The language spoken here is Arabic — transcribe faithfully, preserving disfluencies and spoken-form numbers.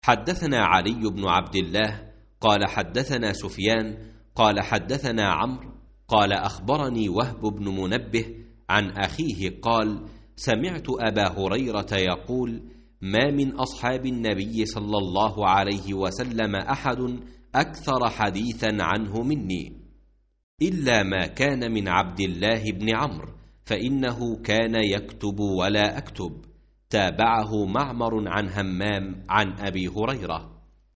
حدثنا علي بن عبد الله قال حدثنا سفيان قال حدثنا عمرو قال أخبرني وهب بن منبه عن أخيه قال سمعت أبا هريرة يقول ما من أصحاب النبي صلى الله عليه وسلم أحد أكثر حديثا عنه مني إلا ما كان من عبد الله بن عمرو فإنه كان يكتب ولا أكتب. تابعه معمر عن همام عن أبي هريرة.